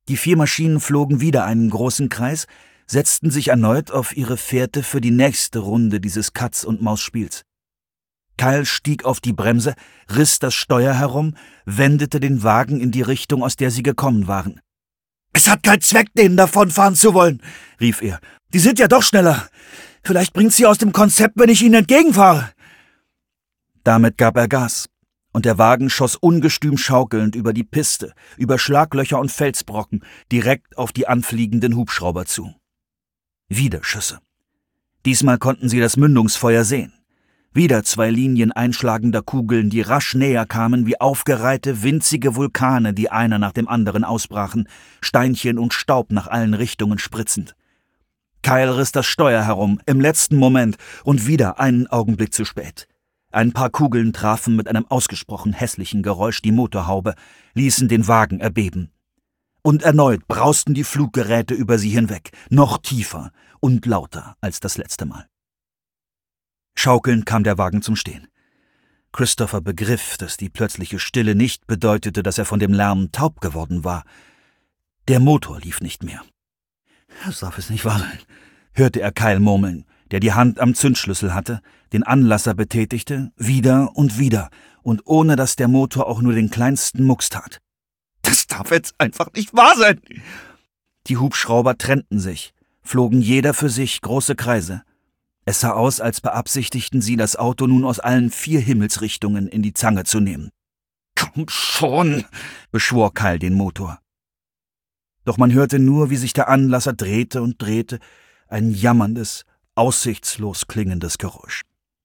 Die 4 Maschinen flogen wieder einen großen Kreis, setzten sich erneut auf ihre Fährte für die nächste Runde dieses Katz-und-Maus-Spiels. Kyle stieg auf die Bremse, riss das Steuer herum, wendete den Wagen in die Richtung, aus der sie gekommen waren. »Es hat keinen Zweck, denen davonfahren zu wollen«, rief er. »Die sind ja doch schneller. Vielleicht bringt's sie aus dem Konzept, wenn ich ihnen entgegenfahre.« Damit gab er Gas, und der Wagen schoss ungestüm schaukelnd über die Piste, über Schlaglöcher und Felsbrocken, direkt auf die anfliegenden Hubschrauber zu. Wieder Schüsse. Diesmal konnten sie das Mündungsfeuer sehen. Wieder 2 Linien einschlagender Kugeln, die rasch näher kamen wie aufgereihte, winzige Vulkane, die einer nach dem anderen ausbrachen, Steinchen und Staub nach allen Richtungen spritzend. Kyle riss das Steuer herum, im letzten Moment, und wieder einen Augenblick zu spät. Ein paar Kugeln trafen mit einem ausgesprochen hässlichen Geräusch die Motorhaube, ließen den Wagen erbeben. Und erneut brausten die Fluggeräte über sie hinweg, noch tiefer und lauter als das letzte Mal. Schaukelnd kam der Wagen zum Stehen. Christopher begriff, dass die plötzliche Stille nicht bedeutete, dass er von dem Lärm taub geworden war. Der Motor lief nicht mehr. »Das darf es nicht wahr sein«, hörte er Kyle murmeln, der die Hand am Zündschlüssel hatte, den Anlasser betätigte, wieder und ohne dass der Motor auch nur den kleinsten Mucks tat. »Das darf jetzt einfach nicht wahr sein!« Die Hubschrauber trennten sich, flogen jeder für sich große Kreise. Es sah aus, als beabsichtigten sie, das Auto nun aus allen 4 Himmelsrichtungen in die Zange zu nehmen. »Komm schon«, beschwor Kyle den Motor. Doch man hörte nur, wie sich der Anlasser drehte und drehte, ein jammerndes, aussichtslos klingendes Geräusch.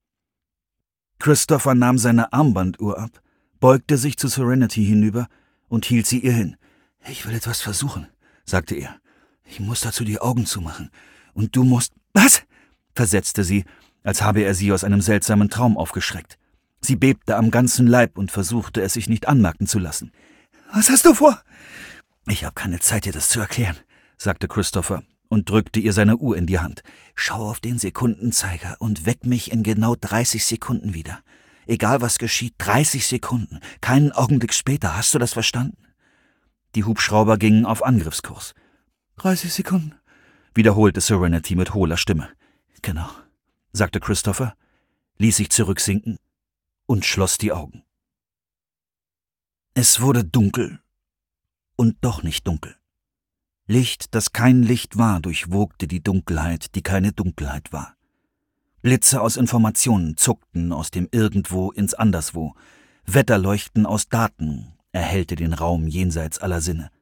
Christopher nahm seine Armbanduhr ab, beugte sich zu Serenity hinüber und hielt sie ihr hin. »Ich will etwas versuchen«, sagte er. »Ich muss dazu die Augen zumachen. Und du musst...« »Was?« versetzte sie, als habe er sie aus einem seltsamen Traum aufgeschreckt. Sie bebte am ganzen Leib und versuchte, es sich nicht anmerken zu lassen. »Was hast du vor?« »Ich habe keine Zeit, dir das zu erklären«, sagte Christopher und drückte ihr seine Uhr in die Hand. »Schau auf den Sekundenzeiger und weck mich in genau 30 Sekunden wieder. Egal was geschieht, 30 Sekunden, keinen Augenblick später, hast du das verstanden?« Die Hubschrauber gingen auf Angriffskurs. 30 Sekunden, wiederholte Serenity mit hohler Stimme. »Genau«, sagte Christopher, ließ sich zurücksinken und schloss die Augen. Es wurde dunkel und doch nicht dunkel. Licht, das kein Licht war, durchwogte die Dunkelheit, die keine Dunkelheit war. Blitze aus Informationen zuckten aus dem Irgendwo ins Anderswo. Wetterleuchten aus Daten erhellte den Raum jenseits aller Sinne.